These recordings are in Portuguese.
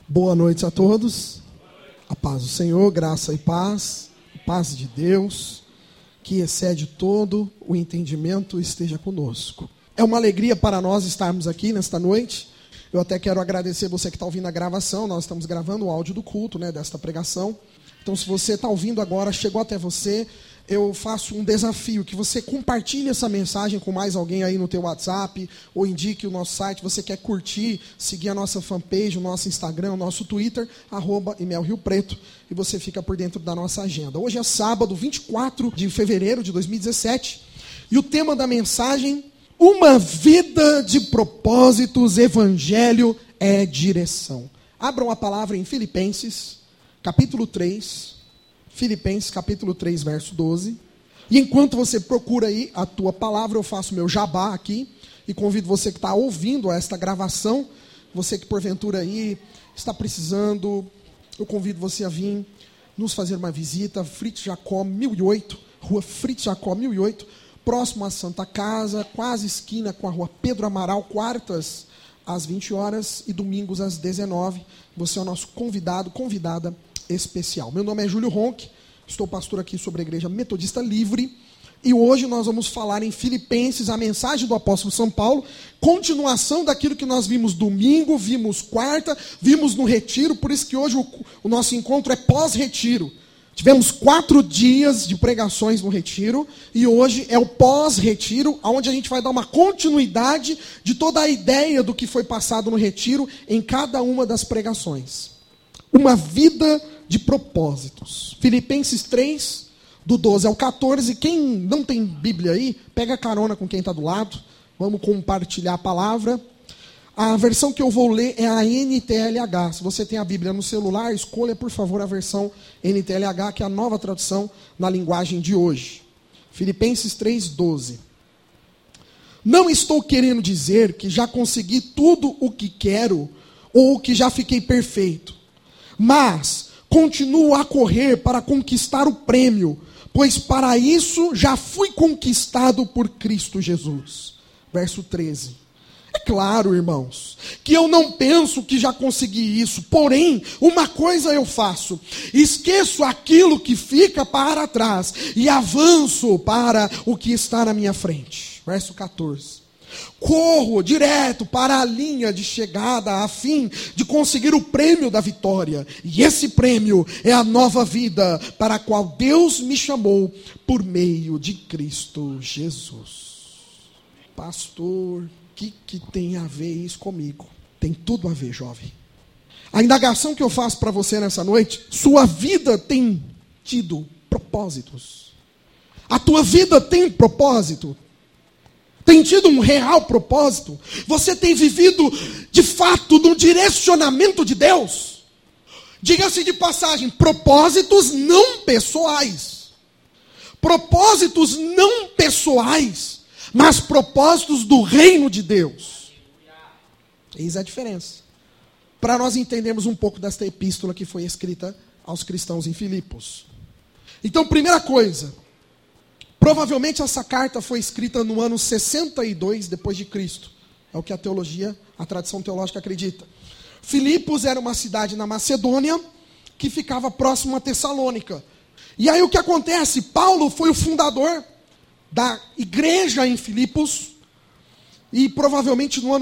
Boa noite a todos. A paz do Senhor, graça e paz, paz de Deus, que excede todo o entendimento, esteja conosco. É uma alegria para nós estarmos aqui nesta noite. Eu até quero agradecer você que está ouvindo a gravação. Nós estamos gravando o áudio do culto, desta pregação. Então, se você está ouvindo agora, chegou até você, eu faço um desafio, que você compartilhe essa mensagem com mais alguém aí no teu WhatsApp, ou indique o nosso site. Você quer curtir, seguir a nossa fanpage, o nosso Instagram, o nosso Twitter, @ImelRioPreto, e você fica por dentro da nossa agenda. Hoje é sábado, 24 de fevereiro de 2017, e o tema da mensagem: uma vida de propósitos, evangelho é direção. Abram a palavra em Filipenses, capítulo 3, Filipenses capítulo 3, verso 12. E enquanto você procura aí a tua palavra, eu faço meu jabá aqui e convido você que está ouvindo esta gravação, você que porventura aí está precisando, eu convido você a vir nos fazer uma visita. Fritz Jacó 1008, rua Fritz Jacó 1008, próximo à Santa Casa, quase esquina com a rua Pedro Amaral, quartas às 20 horas e domingos às 19. Você é o nosso convidado, convidada especial. Meu nome é Júlio Ronck, estou pastor aqui sobre a Igreja Metodista Livre, e hoje nós vamos falar em Filipenses, a mensagem do apóstolo São Paulo, continuação daquilo que nós vimos domingo, vimos quarta, vimos no retiro. Por isso que hoje o nosso encontro é pós-retiro. Tivemos 4 dias de pregações no retiro, e hoje é o pós-retiro, onde a gente vai dar uma continuidade de toda a ideia do que foi passado no retiro em cada uma das pregações. Uma vida de propósitos. Filipenses 3, do 12 ao 14. Quem não tem Bíblia aí, pega carona com quem está do lado. Vamos compartilhar a palavra. A versão que eu vou ler é a NTLH. Se você tem a Bíblia no celular, escolha, por favor, a versão NTLH, que é a nova tradução na linguagem de hoje. Filipenses 3, 12. Não estou querendo dizer que já consegui tudo o que quero ou que já fiquei perfeito, mas continuo a correr para conquistar o prêmio, pois para isso já fui conquistado por Cristo Jesus. Verso 13. É claro, irmãos, que eu não penso que já consegui isso, porém, uma coisa eu faço: esqueço aquilo que fica para trás e avanço para o que está na minha frente. Verso 14. Corro direto para a linha de chegada a fim de conseguir o prêmio da vitória. E esse prêmio é a nova vida para a qual Deus me chamou por meio de Cristo Jesus. Pastor, o que tem a ver isso comigo? Tem tudo a ver, jovem. A indagação que eu faço para você nessa noite: sua vida tem tido propósitos? A tua vida tem propósito? Tem tido um real propósito? Você tem vivido, de fato, no direcionamento de Deus? Diga-se de passagem, propósitos não pessoais. Propósitos não pessoais, mas propósitos do reino de Deus. Eis a diferença. Para nós entendermos um pouco desta epístola que foi escrita aos cristãos em Filipos. Então, primeira coisa, provavelmente essa carta foi escrita no ano 62 depois de Cristo. É o que a tradição teológica acredita. Filipos era uma cidade na Macedônia que ficava próximo a Tessalônica. E aí o que acontece? Paulo foi o fundador da igreja em Filipos, e provavelmente no ano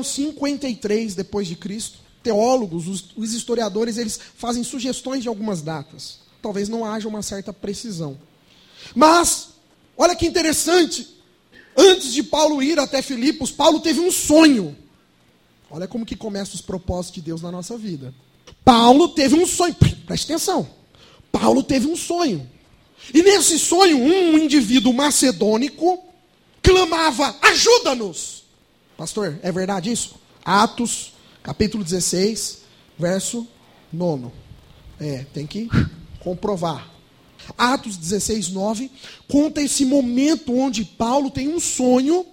53 depois de Cristo. Teólogos, os historiadores, eles fazem sugestões de algumas datas. Talvez não haja uma certa precisão. Mas olha que interessante, antes de Paulo ir até Filipos, Paulo teve um sonho. Olha como que começam os propósitos de Deus na nossa vida. Paulo teve um sonho, preste atenção. Paulo teve um sonho. E nesse sonho, um indivíduo macedônico clamava: ajuda-nos. Pastor, é verdade isso? Atos, capítulo 16, verso 9. Tem que comprovar. Atos 16, 9, conta esse momento onde Paulo tem um sonho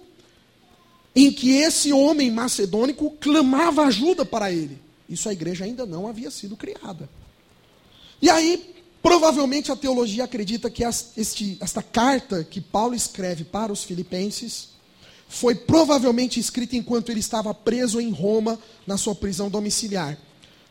em que esse homem macedônico clamava ajuda para ele. Isso a igreja ainda não havia sido criada. E aí, provavelmente a teologia acredita que esta carta que Paulo escreve para os filipenses foi provavelmente escrita enquanto ele estava preso em Roma, na sua prisão domiciliar.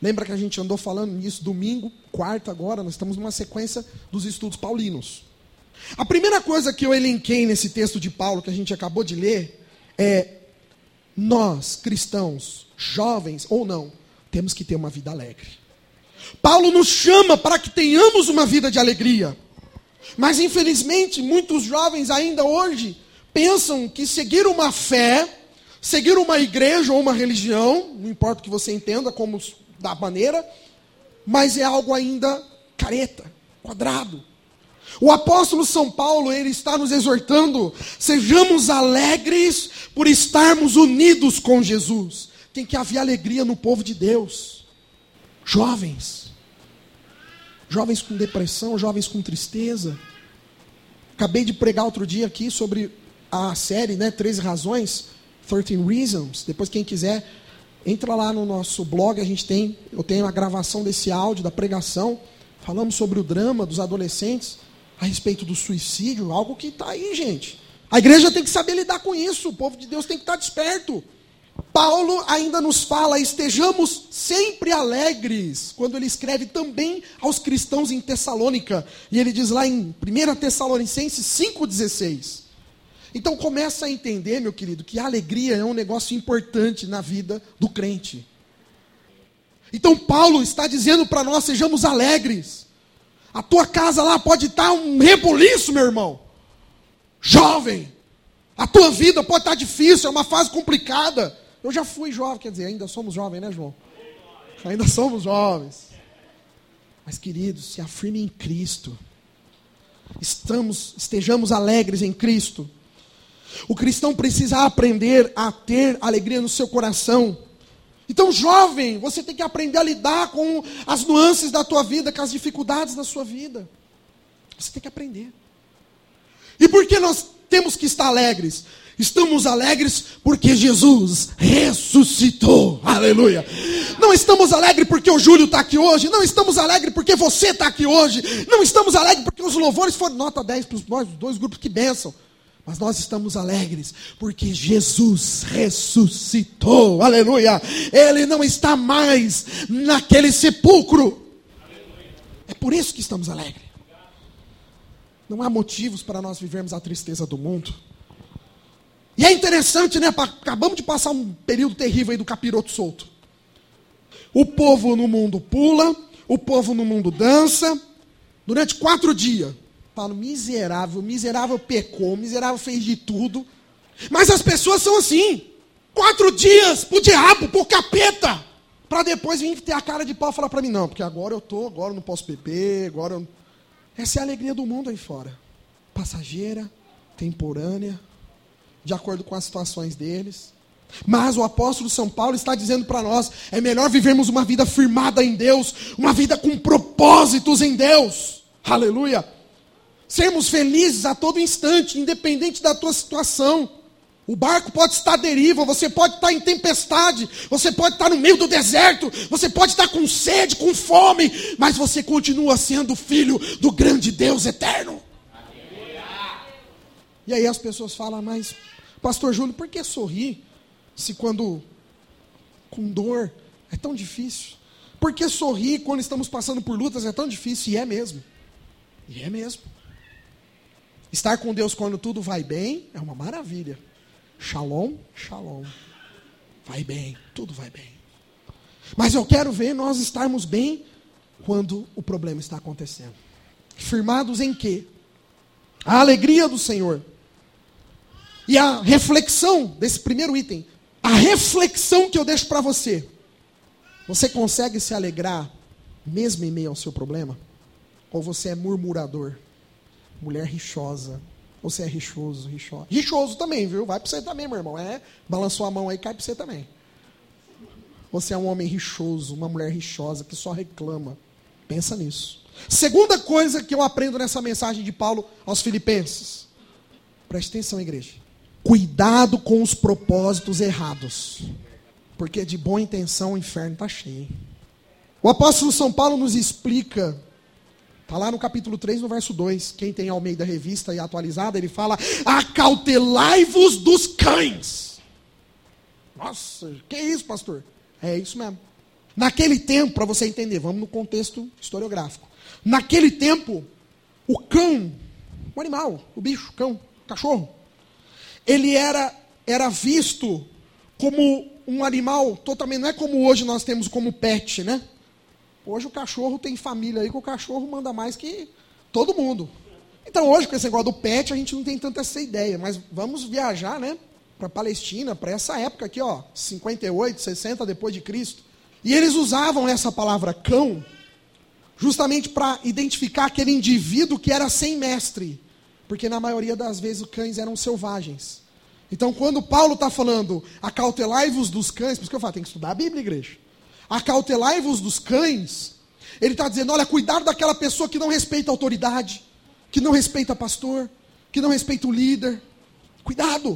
Lembra que a gente andou falando nisso domingo, quarta agora, nós estamos numa sequência dos estudos paulinos. A primeira coisa que eu elenquei nesse texto de Paulo que a gente acabou de ler é: nós, cristãos, jovens ou não, temos que ter uma vida alegre. Paulo nos chama para que tenhamos uma vida de alegria. Mas infelizmente, muitos jovens ainda hoje pensam que seguir uma fé, seguir uma igreja ou uma religião, não importa o que você entenda como da maneira, mas é algo ainda careta, quadrado. O apóstolo São Paulo, ele está nos exortando: sejamos alegres por estarmos unidos com Jesus. Tem que haver alegria no povo de Deus. Jovens com depressão, jovens com tristeza. Acabei de pregar outro dia aqui sobre a série, 13 razões, 13 Reasons. Depois, quem quiser, entra lá no nosso blog, eu tenho a gravação desse áudio, da pregação. Falamos sobre o drama dos adolescentes, a respeito do suicídio, algo que está aí, gente. A igreja tem que saber lidar com isso, o povo de Deus tem que estar desperto. Paulo ainda nos fala: estejamos sempre alegres, quando ele escreve também aos cristãos em Tessalônica. E ele diz lá em 1 Tessalonicenses 5,16. Então começa a entender, meu querido, que a alegria é um negócio importante na vida do crente. Então Paulo está dizendo para nós: sejamos alegres. A tua casa lá pode estar um rebuliço, meu irmão. Jovem, a tua vida pode estar difícil, é uma fase complicada. Eu já fui jovem, quer dizer, ainda somos jovens, né, João? Ainda somos jovens. Mas, queridos, se afirmem em Cristo. Estejamos alegres em Cristo. O cristão precisa aprender a ter alegria no seu coração. Então, jovem, você tem que aprender a lidar com as nuances da tua vida, com as dificuldades da sua vida. Você tem que aprender. E por que nós temos que estar alegres? Estamos alegres porque Jesus ressuscitou. Aleluia. Não estamos alegres porque o Júlio está aqui hoje. Não estamos alegres porque você está aqui hoje. Não estamos alegres porque os louvores foram nota 10 para os dois grupos, que bênção. Mas nós estamos alegres porque Jesus ressuscitou. Aleluia. Ele não está mais naquele sepulcro. É por isso que estamos alegres. Não há motivos para nós vivermos a tristeza do mundo. E é interessante, né? Acabamos de passar um período terrível aí do capiroto solto. O povo no mundo pula, o povo no mundo dança, durante 4 dias. Falo, miserável, miserável pecou, miserável fez de tudo. Mas as pessoas são assim. 4 dias pro diabo, pro capeta. Para depois vir ter a cara de pau e falar para mim: não, porque agora eu não posso beber, agora eu... Essa é a alegria do mundo aí fora. Passageira, temporânea, de acordo com as situações deles. Mas o apóstolo São Paulo está dizendo para nós: é melhor vivermos uma vida firmada em Deus, uma vida com propósitos em Deus. Aleluia. Sermos felizes a todo instante, independente da tua situação. O barco pode estar à deriva, você pode estar em tempestade, você pode estar no meio do deserto, você pode estar com sede, com fome, mas você continua sendo filho do grande Deus eterno. E aí as pessoas falam: mas, pastor Júlio, por que sorrir se quando com dor é tão difícil? Por que sorrir quando estamos passando por lutas é tão difícil? E é mesmo. E é mesmo. Estar com Deus quando tudo vai bem é uma maravilha. Shalom, shalom. Vai bem, tudo vai bem. Mas eu quero ver nós estarmos bem quando o problema está acontecendo. Firmados em quê? A alegria do Senhor. E a reflexão desse primeiro item. A reflexão que eu deixo para você. Você consegue se alegrar mesmo em meio ao seu problema? Ou você é murmurador? Mulher rixosa. Você é rixoso, rixosa. Rixoso também, viu? Vai para você também, meu irmão. Balançou a mão aí, cai para você também. Você é um homem rixoso, uma mulher rixosa, que só reclama. Pensa nisso. Segunda coisa que eu aprendo nessa mensagem de Paulo aos Filipenses. Preste atenção, igreja. Cuidado com os propósitos errados. Porque de boa intenção o inferno está cheio. O apóstolo São Paulo nos explica... Está lá no capítulo 3, no verso 2. Quem tem Almeida Revista e atualizada, ele fala: acautelai-vos dos cães. Nossa, que isso, pastor? É isso mesmo. Naquele tempo, para você entender, vamos no contexto historiográfico. Naquele tempo, o cão, o animal, o bicho, cão, cachorro, ele era visto como um animal totalmente, não é como hoje nós temos como pet, né? Hoje o cachorro tem família aí que o cachorro manda mais que todo mundo. Então hoje com esse negócio do pet a gente não tem tanta essa ideia, mas vamos viajar, né? Para a Palestina, para essa época aqui, 58, 60 depois de Cristo. E eles usavam essa palavra cão justamente para identificar aquele indivíduo que era sem mestre. Porque na maioria das vezes os cães eram selvagens. Então quando Paulo está falando, acautelai-vos dos cães, por isso que eu falo, tem que estudar a Bíblia, igreja. Acautelai-vos dos cães, ele está dizendo, olha, cuidado daquela pessoa que não respeita a autoridade, que não respeita pastor, que não respeita o líder. Cuidado.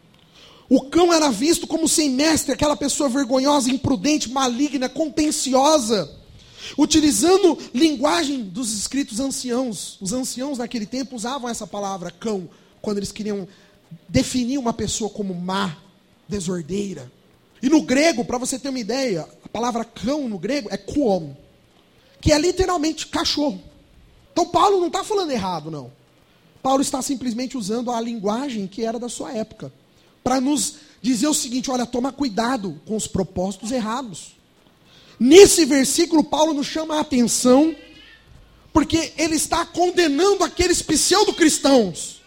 O cão era visto como sem mestre, aquela pessoa vergonhosa, imprudente, maligna, contenciosa, utilizando linguagem dos escritos anciãos. Os anciãos naquele tempo usavam essa palavra cão, quando eles queriam definir uma pessoa como má, desordeira. E no grego, para você ter uma ideia, a palavra cão no grego é kuon, que é literalmente cachorro. Então Paulo não está falando errado, não. Paulo está simplesmente usando a linguagem que era da sua época, para nos dizer o seguinte, olha, toma cuidado com os propósitos errados. Nesse versículo, Paulo nos chama a atenção, porque ele está condenando aqueles pseudo-cristãos.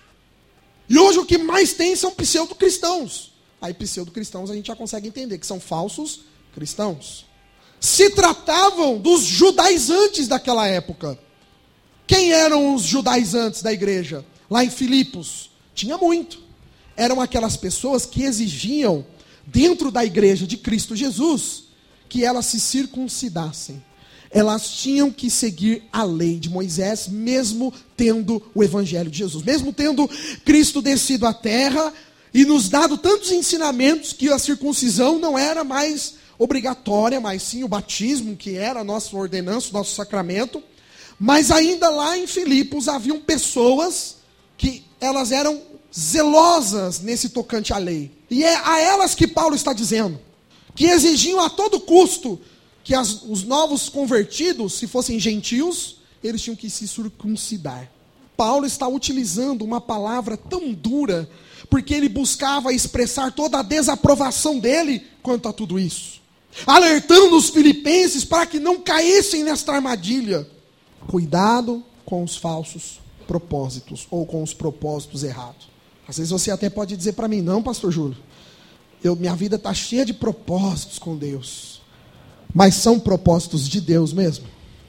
E hoje o que mais tem são pseudo-cristãos. Aí pseudo-cristãos a gente já consegue entender que são falsos cristãos. Se tratavam dos judaizantes daquela época. Quem eram os judaizantes da igreja? Lá em Filipos, tinha muito. Eram aquelas pessoas que exigiam, dentro da igreja de Cristo Jesus, que elas se circuncidassem. Elas tinham que seguir a lei de Moisés, mesmo tendo o evangelho de Jesus. Mesmo tendo Cristo descido à terra e nos dado tantos ensinamentos que a circuncisão não era mais obrigatória, mas sim o batismo, que era a nossa ordenança, o nosso sacramento. Mas ainda lá em Filipos haviam pessoas que elas eram zelosas nesse tocante à lei. E é a elas que Paulo está dizendo, que exigiam a todo custo que os novos convertidos, se fossem gentios, eles tinham que se circuncidar. Paulo está utilizando uma palavra tão dura, porque ele buscava expressar toda a desaprovação dele quanto a tudo isso. Alertando os filipenses para que não caíssem nesta armadilha. Cuidado com os falsos propósitos, ou com os propósitos errados. Às vezes você até pode dizer para mim, não, pastor Júlio, minha vida está cheia de propósitos com Deus. Mas são propósitos de Deus mesmo?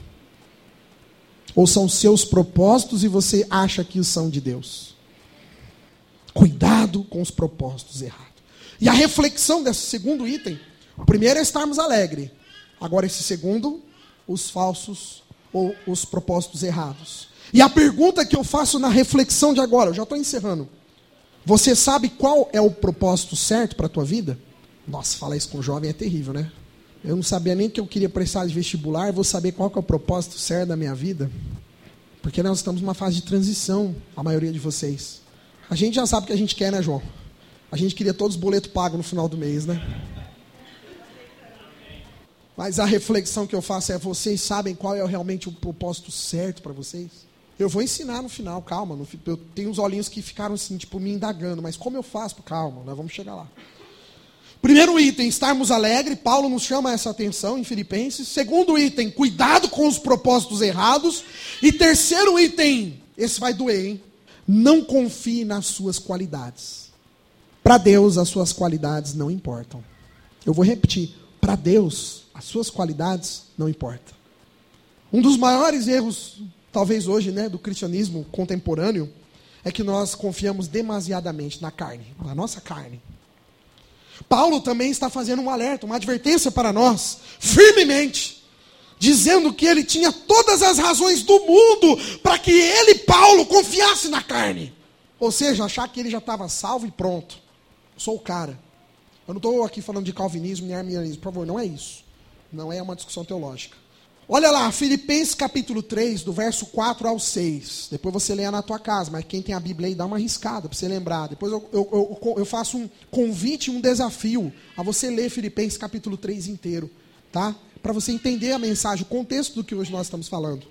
Ou são seus propósitos e você acha que são de Deus? Cuidado com os propósitos errados. E a reflexão desse segundo item, o primeiro é estarmos alegres. Agora esse segundo, os falsos ou os propósitos errados. E a pergunta que eu faço na reflexão de agora, eu já estou encerrando. Você sabe qual é o propósito certo para a tua vida? Nossa, falar isso com o jovem é terrível, né? Eu não sabia nem que eu queria prestar de vestibular, vou saber qual que é o propósito certo da minha vida. Porque nós estamos numa fase de transição, a maioria de vocês. A gente já sabe o que a gente quer, né, João? A gente queria todos os boletos pagos no final do mês, né? Mas a reflexão que eu faço é, vocês sabem qual é realmente o propósito certo para vocês? Eu vou ensinar no final, calma. Eu tenho uns olhinhos que ficaram assim, tipo, me indagando. Mas como eu faço? Calma, nós vamos chegar lá. Primeiro item, estarmos alegres. Paulo nos chama essa atenção em Filipenses. Segundo item, cuidado com os propósitos errados. E terceiro item, esse vai doer, hein? Não confie nas suas qualidades. Para Deus, as suas qualidades não importam. Eu vou repetir. Para Deus, as suas qualidades não importam. Um dos maiores erros, talvez hoje, né, do cristianismo contemporâneo, é que nós confiamos demasiadamente na carne, na nossa carne. Paulo também está fazendo um alerta, uma advertência para nós, firmemente, dizendo que ele tinha todas as razões do mundo para que ele, Paulo, confiasse na carne. Ou seja, achar que ele já estava salvo e pronto. Eu sou o cara. Eu não estou aqui falando de calvinismo nem arminianismo, por favor, não é isso. Não é uma discussão teológica. Olha lá, Filipenses capítulo 3, do verso 4 ao 6. Depois você lê na tua casa, mas quem tem a Bíblia aí dá uma arriscada para você lembrar. Depois eu faço um convite, um desafio a você ler Filipenses capítulo 3 inteiro. Tá? para você entender a mensagem, o contexto do que hoje nós estamos falando.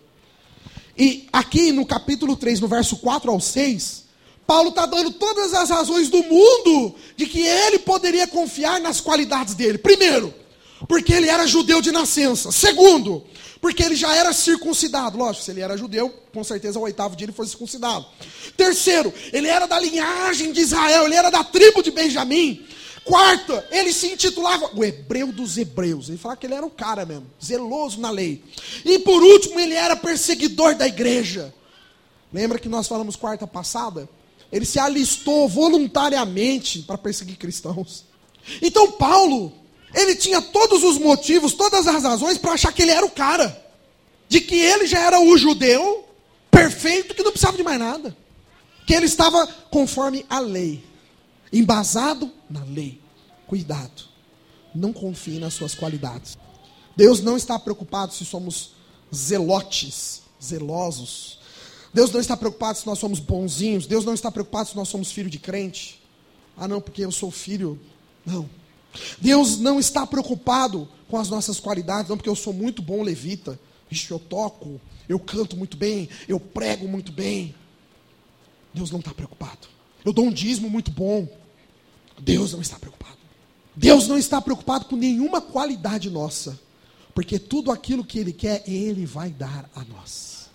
E aqui no capítulo 3, no verso 4 ao 6, Paulo está dando todas as razões do mundo de que ele poderia confiar nas qualidades dele. Primeiro, porque ele era judeu de nascença. Segundo, porque ele já era circuncidado. Lógico, se ele era judeu, com certeza ao 8º dia ele foi circuncidado. Terceiro, ele era da linhagem de Israel, ele era da tribo de Benjamim. Quarto, ele se intitulava o hebreu dos hebreus. Ele falava que ele era um cara mesmo, zeloso na lei. E por último, ele era perseguidor da igreja. Lembra que nós falamos quarta passada? Ele se alistou voluntariamente para perseguir cristãos. Então Paulo, ele tinha todos os motivos, todas as razões para achar que ele era o cara. De que ele já era o judeu perfeito, que não precisava de mais nada. Que ele estava conforme a lei. Embasado na lei. Cuidado. Não confie nas suas qualidades. Deus não está preocupado se somos zelotes, zelosos. Deus não está preocupado se nós somos bonzinhos. Deus não está preocupado se nós somos filho de crente. Ah não, porque eu sou filho. Não. Deus não está preocupado com as nossas qualidades. Não, porque eu sou muito bom levita. Ixi, eu toco, eu canto muito bem, eu prego muito bem. Deus não está preocupado. Eu dou um dízimo muito bom. Deus não está preocupado. Deus não está preocupado com nenhuma qualidade nossa. Porque tudo aquilo que Ele quer, Ele vai dar a nós.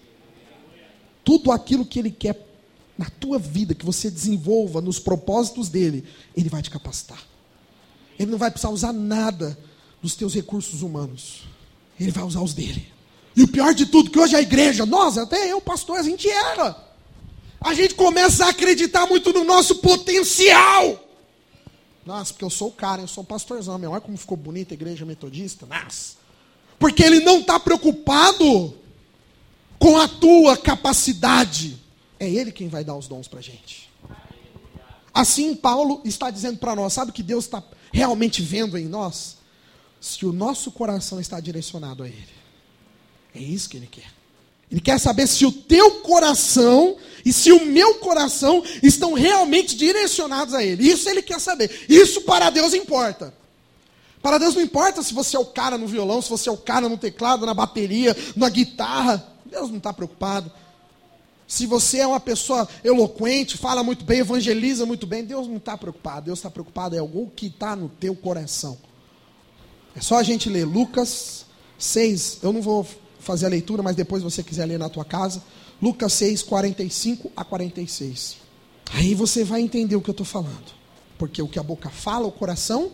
Tudo aquilo que Ele quer na tua vida, que você desenvolva nos propósitos dEle, Ele vai te capacitar. Ele não vai precisar usar nada dos teus recursos humanos. Ele vai usar os dEle. E o pior de tudo, que hoje a igreja, nós, até eu, pastor, a gente erra. A gente começa a acreditar muito no nosso potencial. Nossa, porque eu sou o cara, eu sou o pastorzão. Olha como ficou bonita a igreja metodista. Nossa. Porque ele não está preocupado com a tua capacidade. É ele quem vai dar os dons para a gente. Assim, Paulo está dizendo para nós, sabe o que Deus está realmente vendo em nós? Se o nosso coração está direcionado a Ele. É isso que Ele quer. Ele quer saber se o teu coração e se o meu coração estão realmente direcionados a Ele. Isso Ele quer saber. Isso para Deus importa. Para Deus não importa se você é o cara no violão, se você é o cara no teclado, na bateria, na guitarra. Deus não está preocupado. Se você é uma pessoa eloquente, fala muito bem, evangeliza muito bem, Deus não está preocupado. Deus está preocupado é algo que está no teu coração. É só a gente ler Lucas 6. Eu não vou fazer a leitura, mas depois se você quiser ler na tua casa. Lucas 6, 45 a 46. Aí você vai entender o que eu estou falando. Porque o que a boca fala, o coração...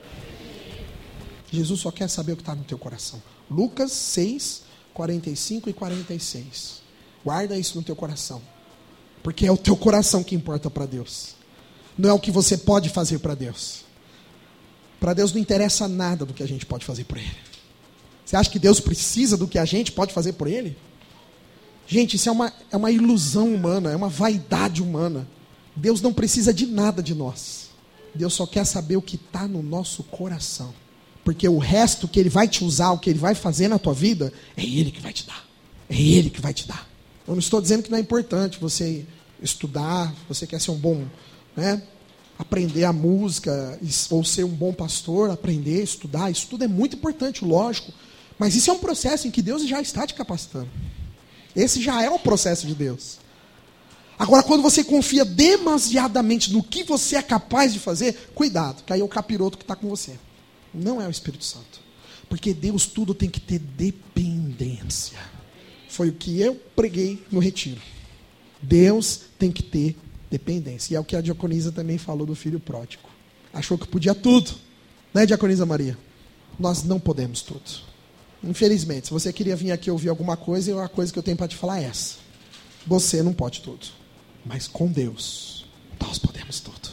Jesus só quer saber o que está no teu coração. Lucas 6, 45 e 46. Guarda isso no teu coração. Porque é o teu coração que importa para Deus. Não é o que você pode fazer para Deus. Para Deus não interessa nada do que a gente pode fazer por Ele. Você acha que Deus precisa do que a gente pode fazer por Ele? Gente, isso é uma ilusão humana, é uma vaidade humana. Deus não precisa de nada de nós. Deus só quer saber o que está no nosso coração. Porque o resto que Ele vai te usar, o que Ele vai fazer na tua vida, é Ele que vai te dar. É Ele que vai te dar. Eu não estou dizendo que não é importante você estudar, você quer ser um bom, aprender a música, ou ser um bom pastor, aprender, estudar. Isso tudo é muito importante, lógico. Mas isso é um processo em que Deus já está te capacitando. Esse já é o processo de Deus. Agora, quando você confia demasiadamente no que você é capaz de fazer, cuidado, que aí é o capiroto que está com você. Não é o Espírito Santo. Porque Deus tudo tem que ter dependência. Foi o que eu preguei no retiro. Deus tem que ter dependência. E é o que a diaconisa também falou do filho pródigo. Achou que podia tudo. Né, diaconisa Maria? Nós não podemos tudo. Infelizmente, se você queria vir aqui ouvir alguma coisa, a coisa que eu tenho para te falar é essa. Você não pode tudo. Mas com Deus, nós podemos tudo.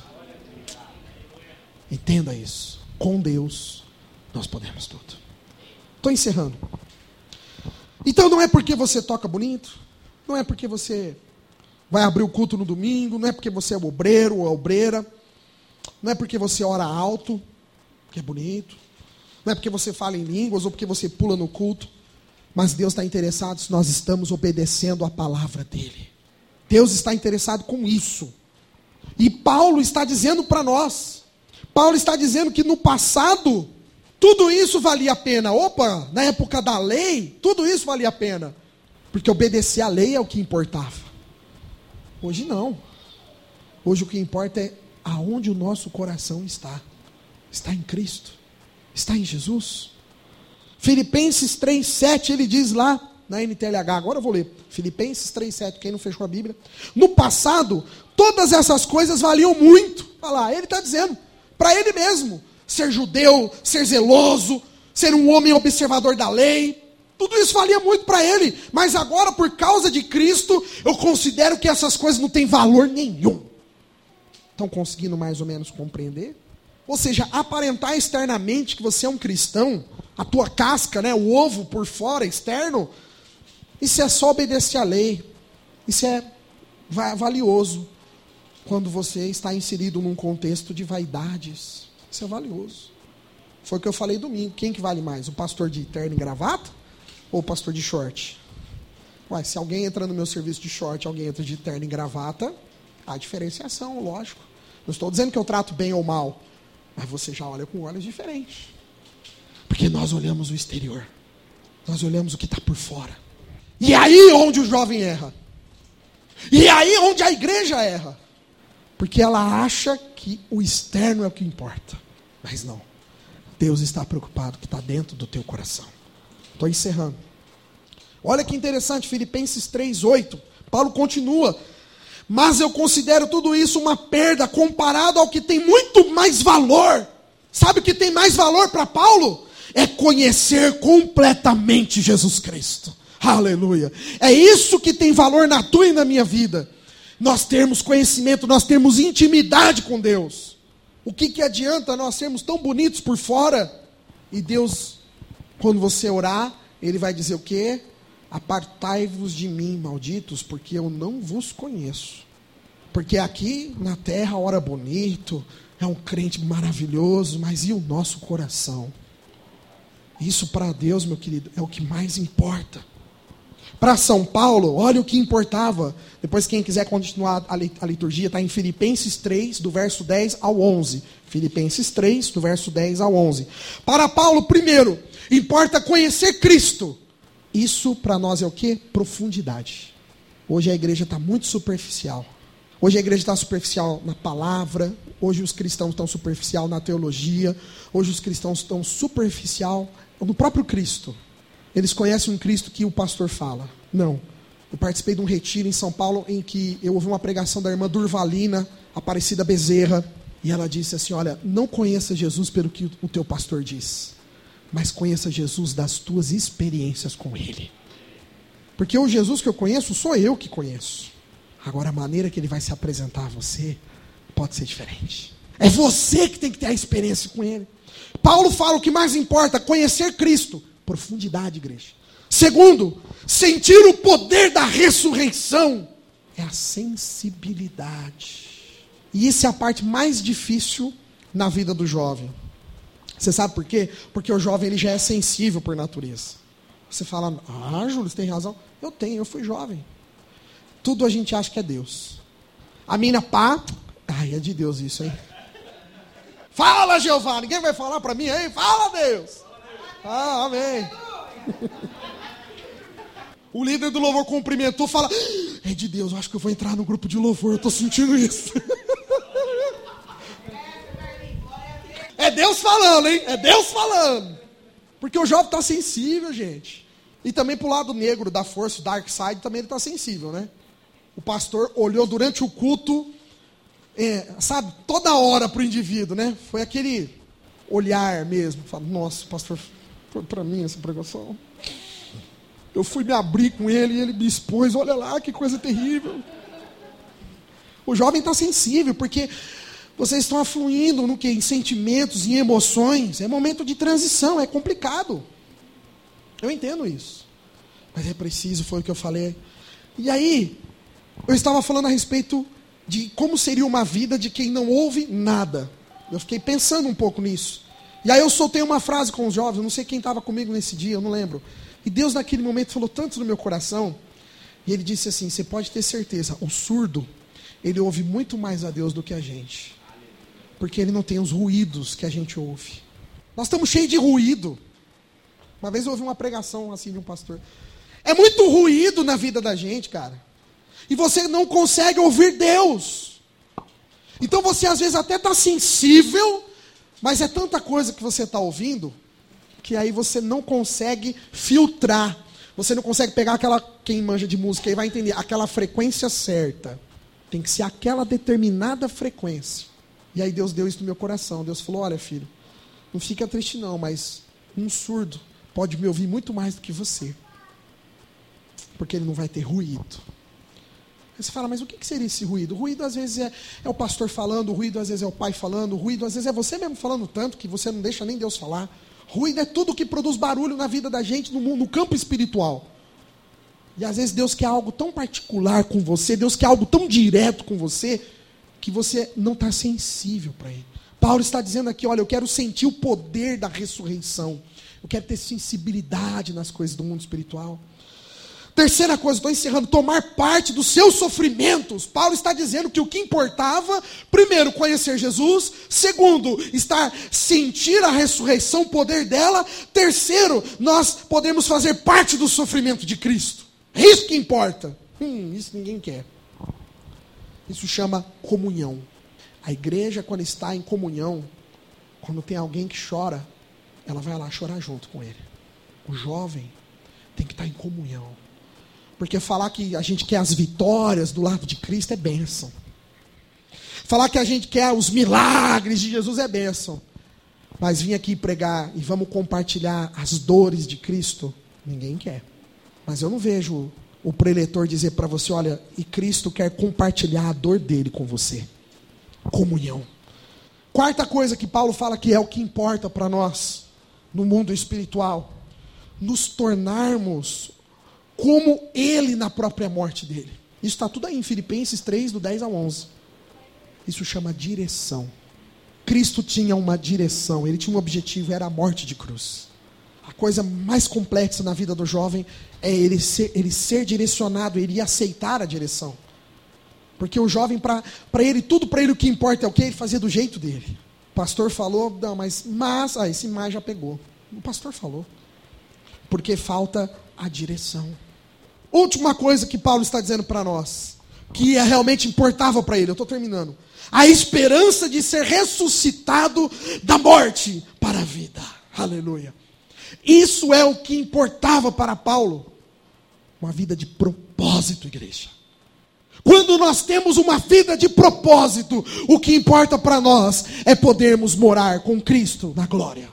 Entenda isso. Com Deus, nós podemos tudo. Estou encerrando. Então não é porque você toca bonito, não é porque você vai abrir o culto no domingo, não é porque você é obreiro ou obreira, não é porque você ora alto, que é bonito, não é porque você fala em línguas ou porque você pula no culto, mas Deus está interessado se nós estamos obedecendo a palavra dEle. Deus está interessado com isso. E Paulo está dizendo para nós, Paulo está dizendo que no passado, tudo isso valia a pena. Opa, na época da lei, tudo isso valia a pena. Porque obedecer à lei é o que importava. Hoje não. Hoje o que importa é aonde o nosso coração está. Está em Cristo. Está em Jesus. Filipenses 3,7, ele diz lá na NTLH, agora eu vou ler. Filipenses 3,7, quem não fechou a Bíblia. No passado, todas essas coisas valiam muito. Olha lá, ele está dizendo, para ele mesmo, ser judeu, ser zeloso, ser um homem observador da lei, tudo isso valia muito para ele. Mas agora, por causa de Cristo, eu considero que essas coisas não têm valor nenhum. Estão conseguindo mais ou menos compreender? Ou seja, aparentar externamente que você é um cristão, a tua casca, né, o ovo por fora, externo, isso é só obedecer à lei. Isso é valioso quando você está inserido num contexto de vaidades. Isso é valioso. Foi o que eu falei domingo. Quem que vale mais? O pastor de terno e gravata ou o pastor de short? Ué, se alguém entra no meu serviço de short, alguém entra de terno e gravata, há diferenciação, lógico. Não estou dizendo que eu trato bem ou mal, mas você já olha com olhos diferentes. Porque nós olhamos o exterior. Nós olhamos o que está por fora. E é aí onde o jovem erra. E é aí onde a igreja erra. Porque ela acha que o externo é o que importa. Mas não. Deus está preocupado que está dentro do teu coração. Estou encerrando. Olha que interessante, Filipenses 3,8. Paulo continua. Mas eu considero tudo isso uma perda comparado ao que tem muito mais valor. Sabe o que tem mais valor para Paulo? É conhecer completamente Jesus Cristo. Aleluia. É isso que tem valor na tua e na minha vida. Nós termos conhecimento, nós termos intimidade com Deus. O que adianta nós sermos tão bonitos por fora? E Deus, quando você orar, Ele vai dizer o quê? Apartai-vos de mim, malditos, porque eu não vos conheço. Porque aqui na terra ora bonito, é um crente maravilhoso, mas e o nosso coração? Isso para Deus, meu querido, é o que mais importa. Para São Paulo, olha o que importava. Depois quem quiser continuar a liturgia, está em Filipenses 3, do verso 10 ao 11. Filipenses 3, do verso 10 ao 11. Para Paulo, primeiro, importa conhecer Cristo. Isso para nós é o quê? Profundidade. Hoje a igreja está muito superficial. Hoje a igreja está superficial na palavra. Hoje os cristãos estão superficial na teologia. Hoje os cristãos estão superficial no próprio Cristo. Eles conhecem um Cristo que o pastor fala. Não. Eu participei de um retiro em São Paulo em que eu ouvi uma pregação da irmã Durvalina, Aparecida Bezerra. E ela disse assim, olha, não conheça Jesus pelo que o teu pastor diz, mas conheça Jesus das tuas experiências com Ele. Porque o Jesus que eu conheço, sou eu que conheço. Agora a maneira que Ele vai se apresentar a você pode ser diferente. É você que tem que ter a experiência com Ele. Paulo fala o que mais importa, conhecer Cristo. Profundidade, igreja. Segundo, sentir o poder da ressurreição. É a sensibilidade. E isso é a parte mais difícil na vida do jovem. Você sabe por quê? Porque o jovem ele já é sensível por natureza. Você fala, Júlio, você tem razão. Eu tenho, eu fui jovem. Tudo a gente acha que é Deus. A mina pá, é de Deus isso, hein? Fala, Jeová, ninguém vai falar para mim aí? Fala, Deus. Amém. O líder do louvor cumprimentou, fala, é de Deus, eu acho que eu vou entrar no grupo de louvor, eu estou sentindo isso. É Deus falando, hein? É Deus falando. Porque o jovem está sensível, gente. E também para o lado negro da força, o dark side, também ele está sensível, né? O pastor olhou durante o culto, sabe, toda hora para o indivíduo, né? Foi aquele olhar mesmo. Fala, nossa, pastor, foi para mim essa pregação. Eu fui me abrir com ele e ele me expôs. Olha lá, que coisa terrível. O jovem está sensível, porque vocês estão afluindo no quê? Em sentimentos, em emoções. É momento de transição, é complicado. Eu entendo isso. Mas é preciso, foi o que eu falei. E aí, eu estava falando a respeito de como seria uma vida de quem não ouve nada. Eu fiquei pensando um pouco nisso. E aí eu soltei uma frase com os jovens, eu não sei quem estava comigo nesse dia, eu não lembro. E Deus naquele momento falou tanto no meu coração. E Ele disse assim, você pode ter certeza, o surdo, ele ouve muito mais a Deus do que a gente. Porque ele não tem os ruídos que a gente ouve. Nós estamos cheios de ruído. Uma vez eu ouvi uma pregação assim de um pastor. É muito ruído na vida da gente, cara. E você não consegue ouvir Deus. Então você às vezes até está sensível, mas é tanta coisa que você está ouvindo, que aí você não consegue filtrar. Você não consegue pegar aquela, quem manja de música aí vai entender, aquela frequência certa. Tem que ser aquela determinada frequência. E aí Deus deu isso no meu coração. Deus falou, olha filho, não fica triste não, mas um surdo pode me ouvir muito mais do que você. Porque ele não vai ter ruído. Aí você fala, mas o que seria esse ruído? O ruído às vezes é o pastor falando, o ruído às vezes é o pai falando, o ruído às vezes é você mesmo falando tanto que você não deixa nem Deus falar. Ruído é tudo que produz barulho na vida da gente, no mundo, no campo espiritual. E às vezes Deus quer algo tão particular com você, Deus quer algo tão direto com você, que você não está sensível para Ele. Paulo está dizendo aqui, olha, eu quero sentir o poder da ressurreição. Eu quero ter sensibilidade nas coisas do mundo espiritual. Terceira coisa, estou encerrando, tomar parte dos seus sofrimentos. Paulo está dizendo que o que importava, primeiro, conhecer Jesus. Segundo, sentir a ressurreição, o poder dela. Terceiro, nós podemos fazer parte do sofrimento de Cristo. É isso que importa. Isso ninguém quer. Isso chama comunhão. A igreja, quando está em comunhão, quando tem alguém que chora, ela vai lá chorar junto com ele. O jovem tem que estar em comunhão. Porque falar que a gente quer as vitórias do lado de Cristo é bênção. Falar que a gente quer os milagres de Jesus é bênção. Mas vir aqui pregar e vamos compartilhar as dores de Cristo, ninguém quer. Mas eu não vejo o preletor dizer para você, olha, e Cristo quer compartilhar a dor dele com você. Comunhão. Quarta coisa que Paulo fala que é o que importa para nós no mundo espiritual. Nos tornarmos como ele na própria morte dele. Isso está tudo aí em Filipenses 3, do 10 ao 11. Isso chama direção. Cristo tinha uma direção, ele tinha um objetivo, era a morte de cruz. A coisa mais complexa na vida do jovem é ele ser direcionado, ele aceitar a direção. Porque o jovem, para ele, tudo para ele o que importa é o quê? Ele fazia do jeito dele. O pastor falou, não, mas esse mas já pegou. O pastor falou. Porque falta a direção. Última coisa que Paulo está dizendo para nós, que realmente importava para ele, eu estou terminando. A esperança de ser ressuscitado da morte para a vida. Aleluia. Isso é o que importava para Paulo. Uma vida de propósito, igreja. Quando nós temos uma vida de propósito, o que importa para nós é podermos morar com Cristo na glória.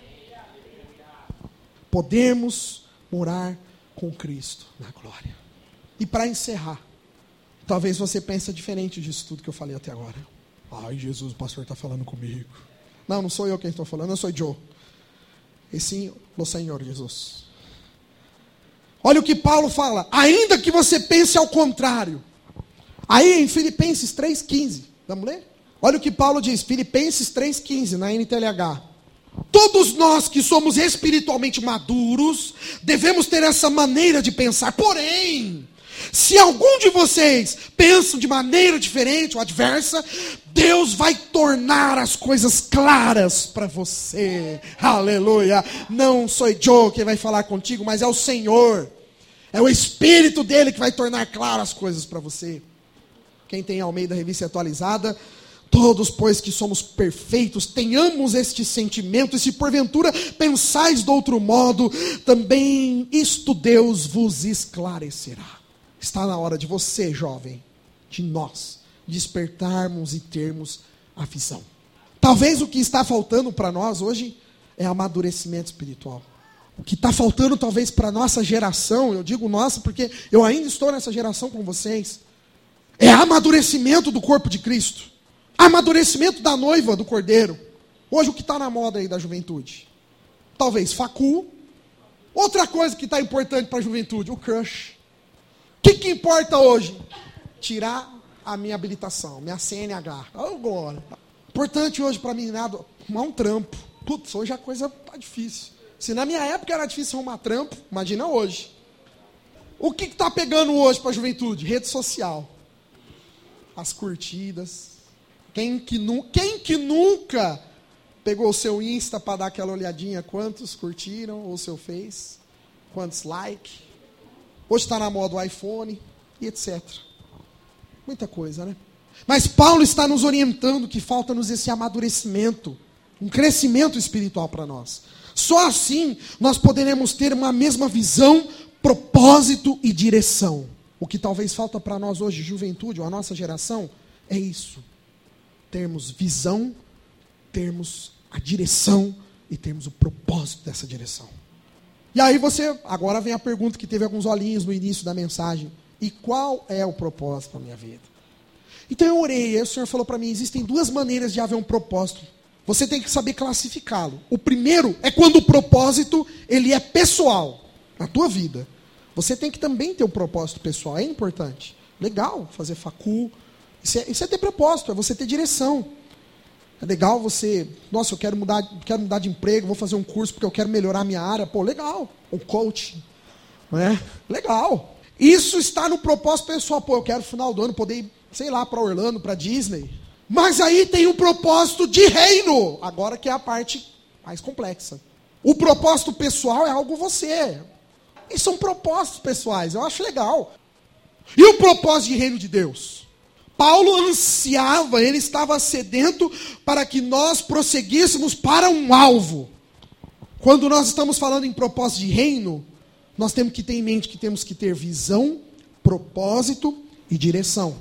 Podermos morar com Cristo na glória. E para encerrar, talvez você pense diferente disso tudo que eu falei até agora. Ai, Jesus, o pastor está falando comigo. Não sou eu quem estou falando, eu sou Joe. E sim, o Senhor Jesus. Olha o que Paulo fala. Ainda que você pense ao contrário. Aí em Filipenses 3,15. Vamos ler? Olha o que Paulo diz. Filipenses 3,15 na NTLH. Todos nós que somos espiritualmente maduros, devemos ter essa maneira de pensar. Porém, se algum de vocês pensam de maneira diferente ou adversa, Deus vai tornar as coisas claras para você. Aleluia. Não sou eu que vai falar contigo, mas é o Senhor. É o Espírito dele que vai tornar claras as coisas para você. Quem tem Almeida Revista Atualizada, todos, pois que somos perfeitos, tenhamos este sentimento, e se porventura pensais de outro modo, também isto Deus vos esclarecerá. Está na hora de você, jovem, de nós, despertarmos e termos a visão. Talvez o que está faltando para nós hoje é amadurecimento espiritual. O que está faltando talvez para a nossa geração, eu digo nossa porque eu ainda estou nessa geração com vocês, é amadurecimento do corpo de Cristo. Amadurecimento da noiva do Cordeiro. Hoje o que está na moda aí da juventude? Talvez facu. Outra coisa que está importante para a juventude, o crush. O que importa hoje? Tirar a minha habilitação, minha CNH. Agora. Importante hoje para mim arrumar um trampo. Putz, hoje a coisa está difícil. Se na minha época era difícil arrumar trampo, imagina hoje. O que está pegando hoje para a juventude? Rede social. As curtidas. Quem que nunca Pegou o seu Insta para dar aquela olhadinha, quantos curtiram, ou o seu Face, quantos likes. Hoje está na moda o iPhone, e etc. Muita coisa, né? Mas Paulo está nos orientando que falta-nos esse amadurecimento, um crescimento espiritual para nós. Só assim nós poderemos ter uma mesma visão, propósito e direção. O que talvez falta para nós hoje, juventude, ou a nossa geração, é isso. Termos visão, termos a direção e termos o propósito dessa direção. E aí agora vem a pergunta que teve alguns olhinhos no início da mensagem. E qual é o propósito da minha vida? Então eu orei, e aí o Senhor falou para mim, existem duas maneiras de haver um propósito. Você tem que saber classificá-lo. O primeiro é quando o propósito, ele é pessoal, na tua vida. Você tem que também ter um propósito pessoal, é importante. Legal, fazer facul. Isso é ter propósito, é você ter direção. É legal você, nossa, eu quero mudar de emprego, vou fazer um curso porque eu quero melhorar a minha área. Pô, legal, um coach. Não é? Legal. Isso está no propósito pessoal. Pô, eu quero no final do ano poder ir, sei lá, para Orlando, para Disney. Mas aí tem um propósito de reino. Agora que é a parte mais complexa. O propósito pessoal é algo você. E são propósitos pessoais, eu acho legal. E o propósito de reino de Deus? Paulo ansiava, ele estava sedento para que nós prosseguíssemos para um alvo. Quando nós estamos falando em propósito de reino, nós temos que ter em mente que temos que ter visão, propósito e direção.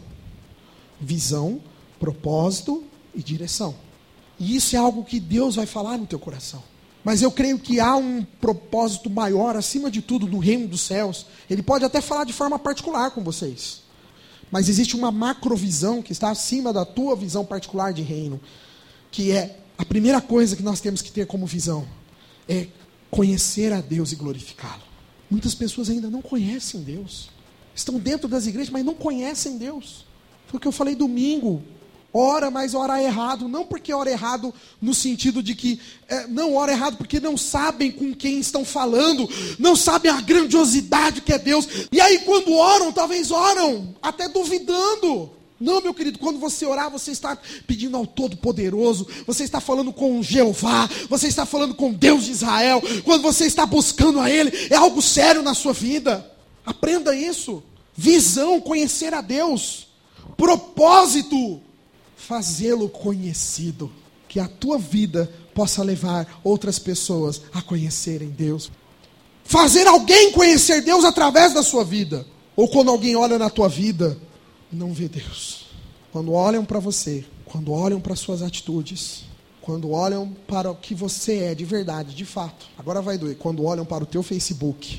Visão, propósito e direção. E isso é algo que Deus vai falar no teu coração. Mas eu creio que há um propósito maior, acima de tudo, no reino dos céus. Ele pode até falar de forma particular com vocês. Mas existe uma macrovisão que está acima da tua visão particular de reino. Que é a primeira coisa que nós temos que ter como visão. É conhecer a Deus e glorificá-lo. Muitas pessoas ainda não conhecem Deus. Estão dentro das igrejas, mas não conhecem Deus. Foi o que eu falei domingo. Ora, mas ora errado. Não porque ora errado no sentido de que... não, ora errado porque não sabem com quem estão falando. Não sabem a grandiosidade que é Deus. E aí quando oram, talvez oram até duvidando. Não, meu querido, quando você orar, você está pedindo ao Todo-Poderoso. Você está falando com Jeová. Você está falando com Deus de Israel. Quando você está buscando a Ele, é algo sério na sua vida. Aprenda isso. Visão, conhecer a Deus. Propósito, fazê-lo conhecido, que a tua vida possa levar outras pessoas a conhecerem Deus. Fazer alguém conhecer Deus através da sua vida. Ou quando alguém olha na tua vida, não vê Deus. Quando olham para você, quando olham para suas atitudes, quando olham para o que você é de verdade, de fato. Agora vai doer, quando olham para o teu Facebook.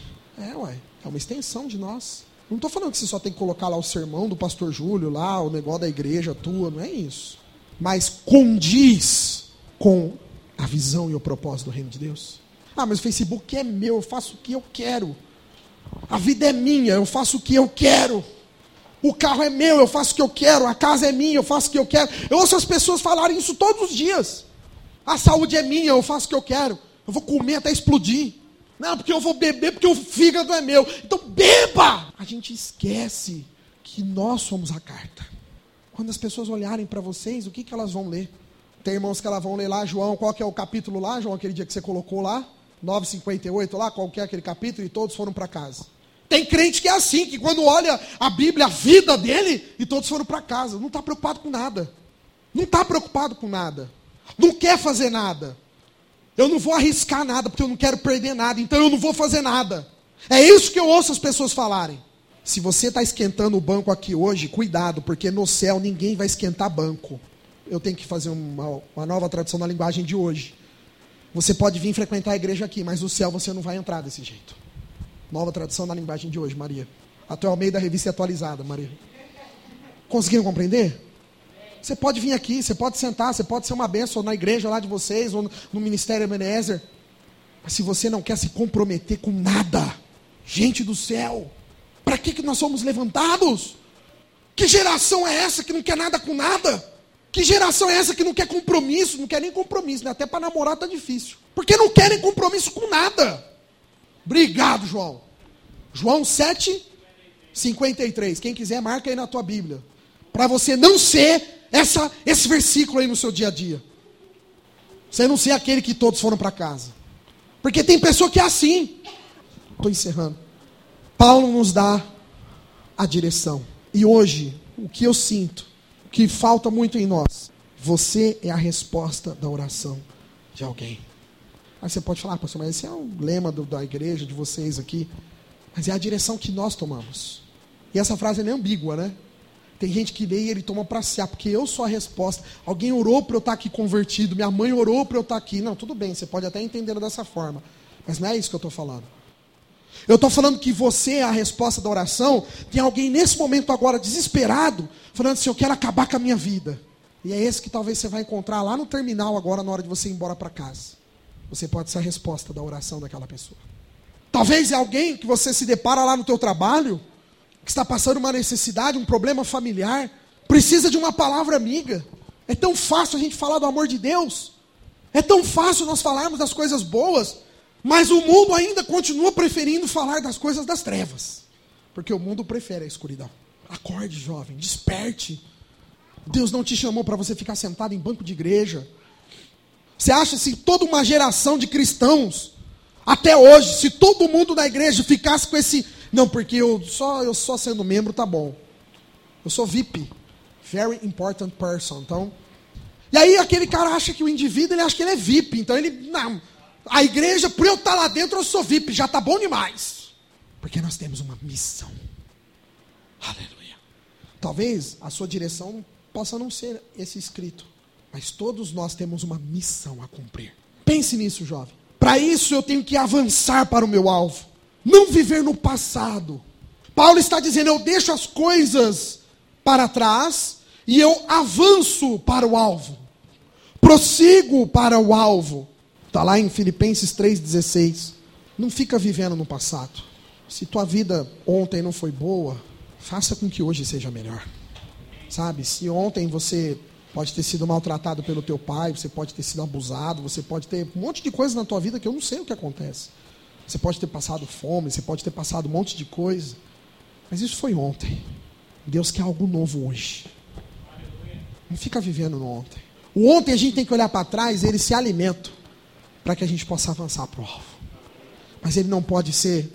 É uma extensão de nós. Não estou falando que você só tem que colocar lá o sermão do pastor Júlio, lá, o negócio da igreja tua, não é isso. Mas condiz com a visão e o propósito do reino de Deus. Ah, mas o Facebook é meu, eu faço o que eu quero. A vida é minha, eu faço o que eu quero. O carro é meu, eu faço o que eu quero. A casa é minha, eu faço o que eu quero. Eu ouço as pessoas falarem isso todos os dias. A saúde é minha, eu faço o que eu quero. Eu vou comer até explodir. Não, porque eu vou beber, porque o fígado é meu. Então beba! A gente esquece que nós somos a carta. Quando as pessoas olharem para vocês, o que elas vão ler? Tem irmãos que elas vão ler lá, João, qual que é o capítulo lá, João, aquele dia que você colocou lá? 9:58 lá, qual que é aquele capítulo? E todos foram para casa. Tem crente que é assim, que quando olha a Bíblia, a vida dele, e todos foram para casa. Não está preocupado com nada. Não está preocupado com nada. Não quer fazer nada. Eu não vou arriscar nada, porque eu não quero perder nada, então eu não vou fazer nada. É isso que eu ouço as pessoas falarem. Se você está esquentando o banco aqui hoje, cuidado, porque no céu ninguém vai esquentar banco. Eu tenho que fazer uma nova tradução na linguagem de hoje. Você pode vir frequentar a igreja aqui, mas no céu você não vai entrar desse jeito. Nova tradução na linguagem de hoje, Maria. Até ao meio da revista atualizada, Maria. Conseguiram compreender? Você pode vir aqui, você pode sentar, você pode ser uma bênção na igreja lá de vocês, ou no Ministério Ebenezer. Mas se você não quer se comprometer com nada, gente do céu, para que nós somos levantados? Que geração é essa que não quer nada com nada? Que geração é essa que não quer compromisso? Não quer nem compromisso, né? Até para namorar está difícil. Porque não querem compromisso com nada. Obrigado, João. João 7:53. Quem quiser, marca aí na tua Bíblia. Para você não ser esse versículo aí no seu dia a dia. Você não ser aquele que todos foram para casa. Porque tem pessoa que é assim. Estou encerrando. Paulo nos dá a direção. E hoje, o que eu sinto, o que falta muito em nós, você é a resposta da oração de alguém. Aí você pode falar, pastor, mas esse é o lema da igreja, de vocês aqui. Mas é a direção que nós tomamos. E essa frase é meio ambígua, né? Tem gente que lê e ele toma para si, porque eu sou a resposta. Alguém orou para eu estar aqui convertido, minha mãe orou para eu estar aqui. Não, tudo bem, você pode até entender dessa forma. Mas não é isso que eu estou falando. Eu estou falando que você é a resposta da oração. Tem alguém nesse momento agora desesperado, falando assim, eu quero acabar com a minha vida. E é esse que talvez você vai encontrar lá no terminal agora, na hora de você ir embora para casa. Você pode ser a resposta da oração daquela pessoa. Talvez é alguém que você se depara lá no teu trabalho, que está passando uma necessidade, um problema familiar, precisa de uma palavra amiga. É tão fácil a gente falar do amor de Deus. É tão fácil nós falarmos das coisas boas, mas o mundo ainda continua preferindo falar das coisas das trevas. Porque o mundo prefere a escuridão. Acorde, jovem, desperte. Deus não te chamou para você ficar sentado em banco de igreja. Você acha se toda uma geração de cristãos, até hoje, se todo mundo da igreja ficasse com esse... Não, porque eu só sendo membro tá bom. Eu sou VIP. Very important person. Então, e aí aquele cara acha que o indivíduo, ele acha que ele é VIP. Então ele, não, a igreja, por eu estar lá dentro, eu sou VIP. Já tá bom demais. Porque nós temos uma missão. Aleluia. Talvez a sua direção possa não ser esse escrito. Mas todos nós temos uma missão a cumprir. Pense nisso, jovem. Para isso eu tenho que avançar para o meu alvo. Não viver no passado. Paulo está dizendo, eu deixo as coisas para trás e eu avanço para o alvo. Prossigo para o alvo. Está lá em Filipenses 3,16. Não fica vivendo no passado. Se tua vida ontem não foi boa, faça com que hoje seja melhor. Sabe, se ontem você pode ter sido maltratado pelo teu pai, você pode ter sido abusado, você pode ter um monte de coisa na tua vida que eu não sei o que acontece. Você pode ter passado fome, você pode ter passado um monte de coisa. Mas isso foi ontem. Deus quer algo novo hoje. Não fica vivendo no ontem. O ontem a gente tem que olhar para trás e ele se alimenta para que a gente possa avançar para o alvo. Mas ele não pode ser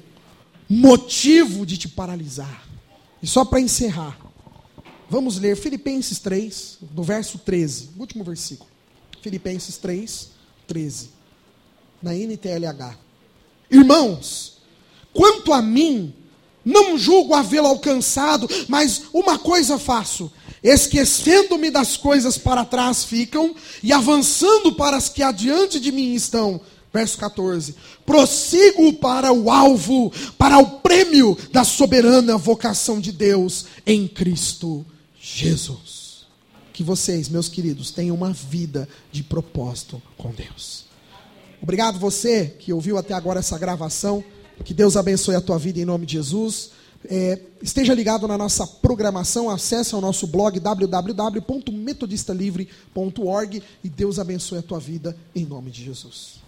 motivo de te paralisar. E só para encerrar, vamos ler Filipenses 3, do verso 13. Último versículo. Filipenses 3, 13. Na NTLH. Irmãos, quanto a mim, não julgo havê-lo alcançado, mas uma coisa faço, esquecendo-me das coisas para trás ficam, e avançando para as que adiante de mim estão. Verso 14. Prossigo para o alvo, para o prêmio da soberana vocação de Deus em Cristo Jesus. Que vocês, meus queridos, tenham uma vida de propósito com Deus. Obrigado você que ouviu até agora essa gravação. Que Deus abençoe a tua vida em nome de Jesus. Esteja ligado na nossa programação. Acesse o nosso blog www.metodistalivre.org e Deus abençoe a tua vida em nome de Jesus.